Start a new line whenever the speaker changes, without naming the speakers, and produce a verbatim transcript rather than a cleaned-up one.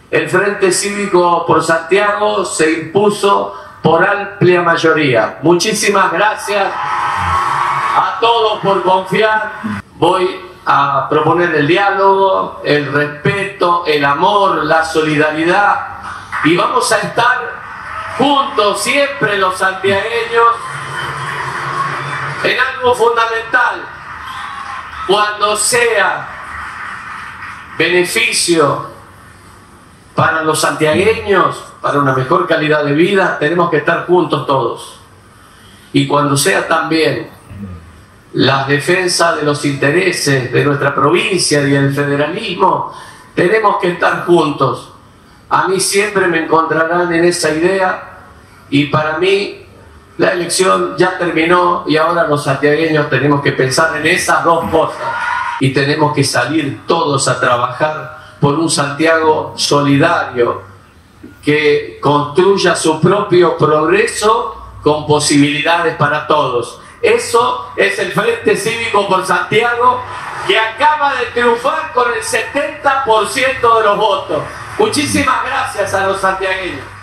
el Frente Cívico por Santiago se impuso por amplia mayoría. Muchísimas gracias a todos por confiar. Voy a proponer el diálogo, el respeto, el amor, la solidaridad, y vamos a estar juntos siempre los santiagueños en algo fundamental. Cuando sea beneficio para los santiagueños, para una mejor calidad de vida, tenemos que estar juntos todos. Y cuando sea también la defensa de los intereses de nuestra provincia y el federalismo, tenemos que estar juntos. A mí siempre me encontrarán en esa idea, y para mí la elección ya terminó y ahora los santiagueños tenemos que pensar en esas dos cosas y tenemos que salir todos a trabajar por un Santiago solidario que construya su propio progreso con posibilidades para todos. Eso es el Frente Cívico por Santiago, que acaba de triunfar con el setenta por ciento de los votos. Muchísimas gracias a los santiagueños.